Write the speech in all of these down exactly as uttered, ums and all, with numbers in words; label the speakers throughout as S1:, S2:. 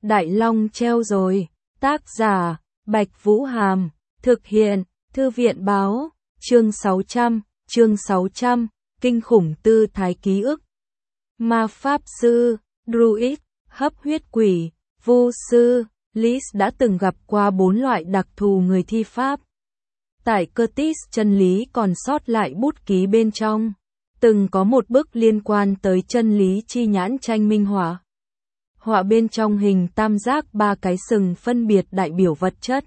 S1: Đại Long treo rồi. Tác giả, Bạch Vũ Hàm. Thực hiện, Thư viện báo. Chương sáu trăm, chương sáu trăm, Kinh khủng tư thái ký ức. Ma Pháp Sư, Druid, hấp huyết quỷ, Vu Sư, Liz đã từng gặp qua bốn loại đặc thù người thi pháp. Tại Curtis chân lý còn sót lại bút ký bên trong. Từng có một bức liên quan tới chân lý chi nhãn tranh minh họa. Họa bên trong hình tam giác ba cái sừng phân biệt đại biểu vật chất,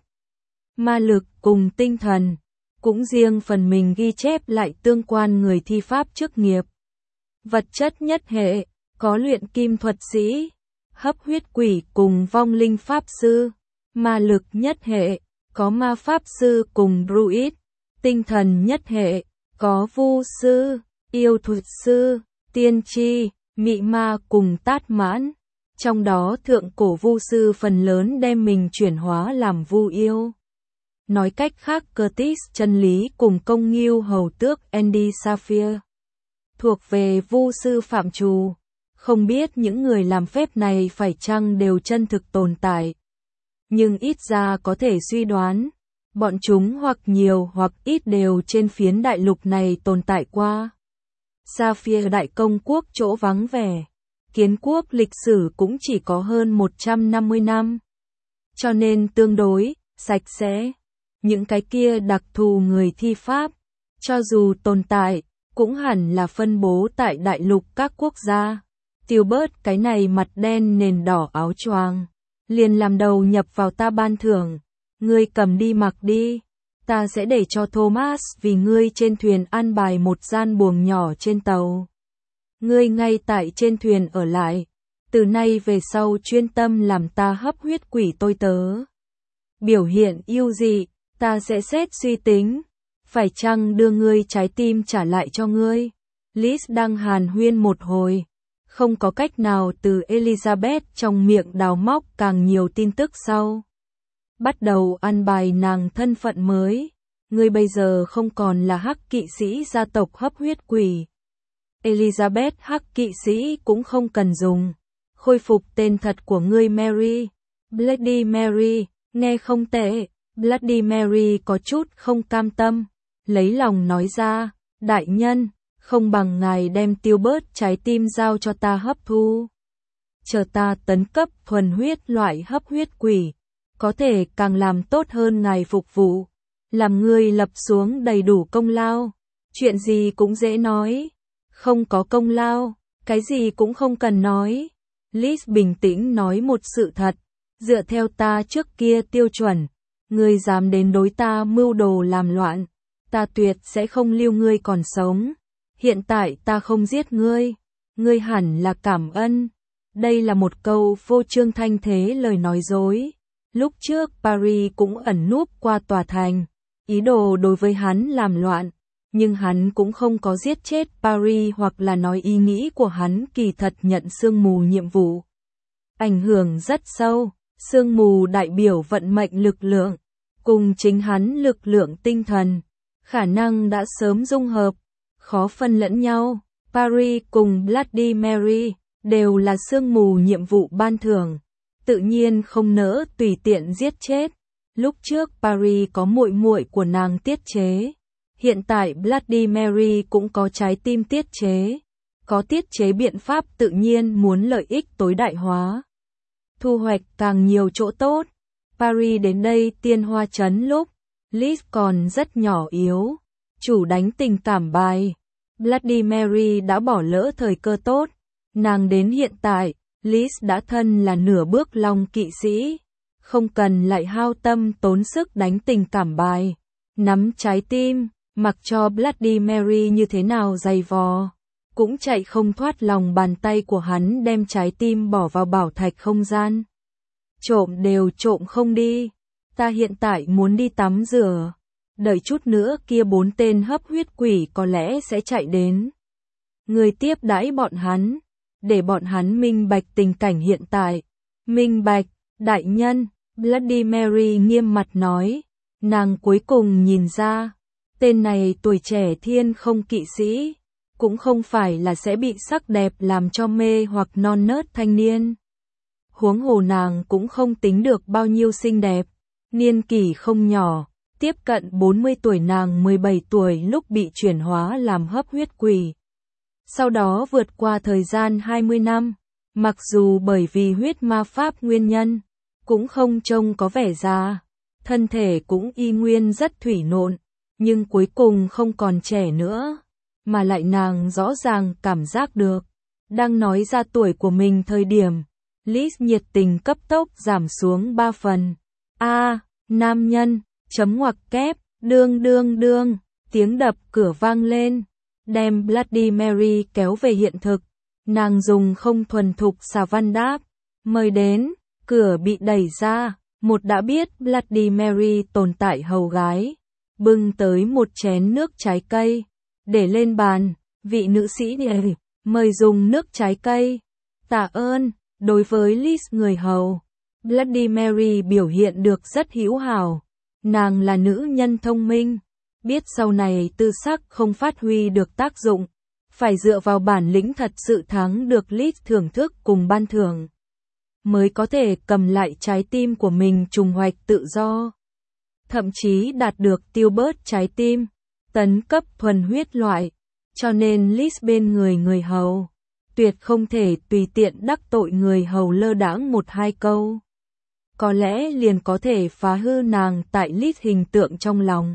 S1: ma lực cùng tinh thần, cũng riêng phần mình ghi chép lại tương quan người thi pháp chức nghiệp. Vật chất nhất hệ, có luyện kim thuật sĩ, hấp huyết quỷ cùng vong linh pháp sư. Ma lực nhất hệ, có ma pháp sư cùng druid. Tinh thần nhất hệ, có vu sư, yêu thuật sư, tiên tri, mị ma cùng tát mãn. Trong đó thượng cổ vu sư phần lớn đem mình chuyển hóa làm vu yêu. Nói cách khác, Curtis chân lý cùng công nghiêu hầu tước Andy Sapphire thuộc về vu sư phạm trù. Không biết những người làm phép này phải chăng đều chân thực tồn tại. Nhưng ít ra có thể suy đoán, bọn chúng hoặc nhiều hoặc ít đều trên phiến đại lục này tồn tại qua. Sapphire đại công quốc chỗ vắng vẻ. Kiến quốc lịch sử cũng chỉ có hơn một trăm năm mươi năm. Cho nên tương đối, sạch sẽ. Những cái kia đặc thù người thi pháp, cho dù tồn tại, cũng hẳn là phân bố tại đại lục các quốc gia. Tiêu bớt cái này mặt đen nền đỏ áo choàng, liền làm đầu nhập vào ta ban thưởng. Ngươi cầm đi mặc đi, ta sẽ để cho Thomas vì ngươi trên thuyền an bài một gian buồng nhỏ trên tàu. Ngươi ngay tại trên thuyền ở lại, từ nay về sau chuyên tâm làm ta hấp huyết quỷ tôi tớ. Biểu hiện yêu dị, ta sẽ xét suy tính, phải chăng đưa ngươi trái tim trả lại cho ngươi. Liz đang hàn huyên một hồi, không có cách nào từ Elizabeth trong miệng đào móc càng nhiều tin tức sau. Bắt đầu ăn bài nàng thân phận mới, ngươi bây giờ không còn là hắc kỵ sĩ gia tộc hấp huyết quỷ. Elizabeth hắc kỵ sĩ cũng không cần dùng. Khôi phục tên thật của ngươi Mary. Bloody Mary, nghe không tệ. Bloody Mary có chút không cam tâm, lấy lòng nói ra, đại nhân, không bằng ngài đem tiêu bớt trái tim giao cho ta hấp thu. Chờ ta tấn cấp thuần huyết loại hấp huyết quỷ, có thể càng làm tốt hơn ngài phục vụ. Làm ngươi lập xuống đầy đủ công lao, chuyện gì cũng dễ nói. Không có công lao, cái gì cũng không cần nói. Liz bình tĩnh nói một sự thật, dựa theo ta trước kia tiêu chuẩn, ngươi dám đến đối ta mưu đồ làm loạn, ta tuyệt sẽ không lưu ngươi còn sống. Hiện tại ta không giết ngươi, ngươi hẳn là cảm ơn. Đây là một câu vô trương thanh thế lời nói dối. Lúc trước Paris cũng ẩn núp qua tòa thành, ý đồ đối với hắn làm loạn. Nhưng hắn cũng không có giết chết Paris hoặc là nói ý nghĩ của hắn kỳ thật nhận sương mù nhiệm vụ. Ảnh hưởng rất sâu, sương mù đại biểu vận mệnh lực lượng, cùng chính hắn lực lượng tinh thần, khả năng đã sớm dung hợp, khó phân lẫn nhau. Paris cùng Bloody Mary đều là sương mù nhiệm vụ ban thưởng, tự nhiên không nỡ tùy tiện giết chết. Lúc trước Paris có muội muội của nàng tiết chế. Hiện tại Bloody Mary cũng có trái tim tiết chế. Có tiết chế biện pháp tự nhiên muốn lợi ích tối đại hóa. Thu hoạch càng nhiều chỗ tốt. Paris đến đây tiên hoa trấn lúc, Liz còn rất nhỏ yếu. Chủ đánh tình cảm bài. Bloody Mary đã bỏ lỡ thời cơ tốt. Nàng đến hiện tại, Liz đã thân là nửa bước long kỵ sĩ. Không cần lại hao tâm tốn sức đánh tình cảm bài. Nắm trái tim. Mặc cho Bloody Mary như thế nào dày vò, cũng chạy không thoát lòng bàn tay của hắn đem trái tim bỏ vào bảo thạch không gian. Trộm đều trộm không đi, ta hiện tại muốn đi tắm rửa, đợi chút nữa kia bốn tên hấp huyết quỷ có lẽ sẽ chạy đến. Người tiếp đãi bọn hắn, để bọn hắn minh bạch tình cảnh hiện tại. Minh bạch, đại nhân, Bloody Mary nghiêm mặt nói, nàng cuối cùng nhìn ra. Tên này tuổi trẻ thiên không kỵ sĩ, cũng không phải là sẽ bị sắc đẹp làm cho mê hoặc non nớt thanh niên. huống hồ nàng cũng không tính được bao nhiêu xinh đẹp, niên kỷ không nhỏ, tiếp cận bốn mươi tuổi, nàng mười bảy tuổi lúc bị chuyển hóa làm hấp huyết quỷ. Sau đó vượt qua thời gian hai mươi năm, mặc dù bởi vì huyết ma pháp nguyên nhân, cũng không trông có vẻ già, thân thể cũng y nguyên rất thủy nộn, nhưng cuối cùng không còn trẻ nữa, mà lại nàng rõ ràng cảm giác được, đang nói ra tuổi của mình thời điểm, Liz nhiệt tình cấp tốc giảm xuống ba phần. A, nam nhân, chấm ngoặc kép, đương đương đương, tiếng đập cửa vang lên, đem Bloody Mary kéo về hiện thực. Nàng dùng không thuần thục xà văn đáp, mời đến, cửa bị đẩy ra, một đã biết Bloody Mary tồn tại hầu gái, bưng tới một chén nước trái cây, để lên bàn, vị nữ sĩ này, mời dùng nước trái cây. Tạ ơn, đối với Liz người hầu, Bloody Mary biểu hiện được rất hữu hảo, nàng là nữ nhân thông minh, biết sau này tư sắc không phát huy được tác dụng, phải dựa vào bản lĩnh thật sự thắng được Liz thưởng thức cùng ban thưởng, mới có thể cầm lại trái tim của mình trùng hoạch tự do. Thậm chí đạt được tiêu bớt trái tim, tấn cấp thuần huyết loại, cho nên Liz bên người người hầu, tuyệt không thể tùy tiện đắc tội người hầu lơ đãng một hai câu. Có lẽ liền có thể phá hư nàng tại Liz hình tượng trong lòng.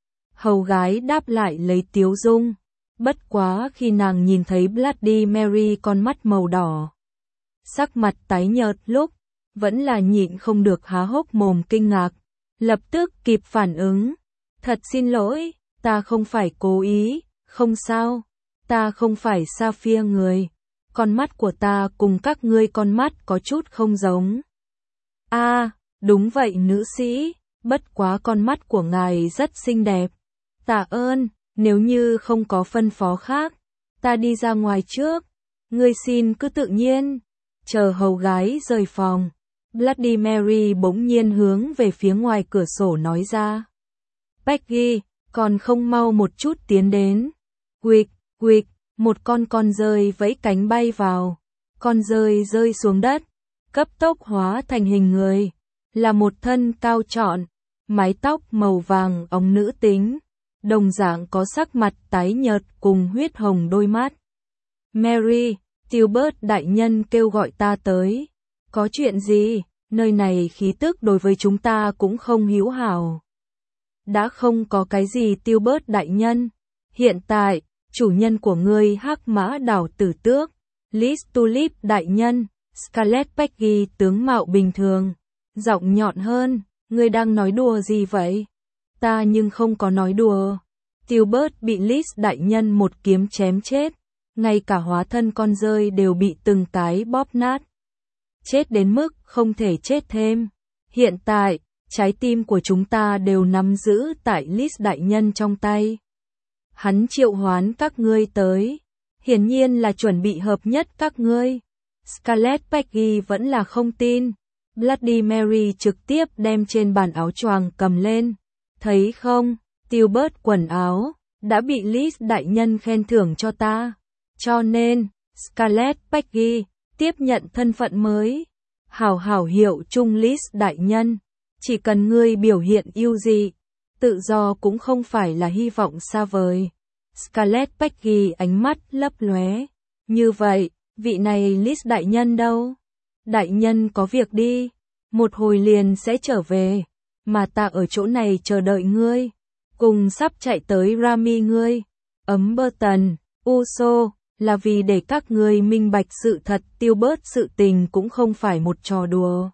S1: Hầu gái đáp lại lấy tiếu dung, bất quá khi nàng nhìn thấy Bloody Mary con mắt màu đỏ, sắc mặt tái nhợt lúc, vẫn là nhịn không được há hốc mồm kinh ngạc, lập tức kịp phản ứng. Thật xin lỗi, ta không phải cố ý, không sao, ta không phải Sapphire người, con mắt của ta cùng các ngươi con mắt có chút không giống. A, à, đúng vậy nữ sĩ, bất quá con mắt của ngài rất xinh đẹp. Tạ ơn, nếu như không có phân phó khác, ta đi ra ngoài trước, ngươi xin cứ tự nhiên. Chờ hầu gái rời phòng, Bloody Mary bỗng nhiên hướng về phía ngoài cửa sổ nói ra. Peggy, còn không mau một chút tiến đến. Quịch, quịch, một con con dơi vẫy cánh bay vào. Con dơi rơi xuống đất, cấp tốc hóa thành hình người, là một thân cao trọn, mái tóc màu vàng óng nữ tính, đồng dạng có sắc mặt tái nhợt cùng huyết hồng đôi mắt. Mary, Tilbert đại nhân kêu gọi ta tới. Có chuyện gì? Nơi này khí tức đối với chúng ta cũng không hữu hảo. Đã không có cái gì Tilbert đại nhân. Hiện tại, chủ nhân của ngươi hắc mã đảo tử tước, Liz Tulip đại nhân, Scarlet Peggy tướng mạo bình thường, giọng nhọn hơn, ngươi đang nói đùa gì vậy? Ta nhưng không có nói đùa. Tilbert bị Liz đại nhân một kiếm chém chết, ngay cả hóa thân con rơi đều bị từng cái bóp nát. Chết đến mức không thể chết thêm. Hiện tại, trái tim của chúng ta đều nắm giữ tại Liz đại nhân trong tay. Hắn triệu hoán các ngươi tới, hiển nhiên là chuẩn bị hợp nhất các ngươi. Scarlet Peggy vẫn là không tin. Bloody Mary trực tiếp đem trên bàn áo choàng cầm lên. Thấy không, Tilbert quần áo đã bị Liz đại nhân khen thưởng cho ta. Cho nên, Scarlet Peggy tiếp nhận thân phận mới. Hảo hảo hiệu chung Liz đại nhân, chỉ cần ngươi biểu hiện ưu dị, tự do cũng không phải là hy vọng xa vời. Scarlet Peggy ánh mắt lấp lóe. Như vậy, vị này Liz đại nhân đâu? Đại nhân có việc đi, một hồi liền sẽ trở về, mà ta ở chỗ này chờ đợi ngươi, cùng sắp chạy tới Rami ngươi. Ấm Burton, Uso, là vì để các ngươi minh bạch sự thật, Tilbert sự tình cũng không phải một trò đùa.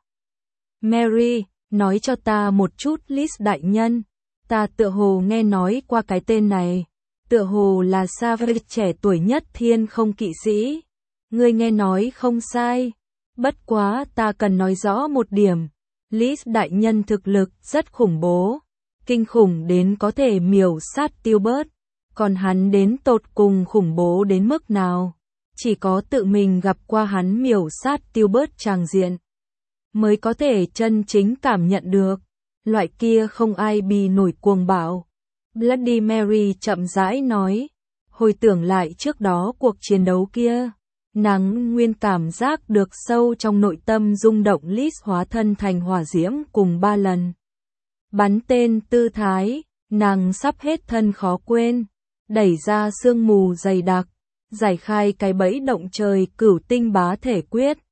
S1: Mary, nói cho ta một chút Liz đại nhân, ta tựa hồ nghe nói qua cái tên này, tựa hồ là Savage trẻ tuổi nhất thiên không kỵ sĩ. Ngươi nghe nói không sai, bất quá ta cần nói rõ một điểm, Liz đại nhân thực lực rất khủng bố, kinh khủng đến có thể miểu sát Tilbert. Còn hắn đến tột cùng khủng bố đến mức nào, chỉ có tự mình gặp qua hắn miểu sát Tilbert tràng diện, mới có thể chân chính cảm nhận được, loại kia không ai bì nổi cuồng bạo. Bloody Mary chậm rãi nói, hồi tưởng lại trước đó cuộc chiến đấu kia, Nàng nguyên cảm giác được sâu trong nội tâm rung động lít hóa thân thành hỏa diễm cùng ba lần. Bắn tên tư thái, nàng sắp hết thân khó quên, đẩy ra sương mù dày đặc, giải khai cái bẫy động trời cửu tinh bá thể quyết,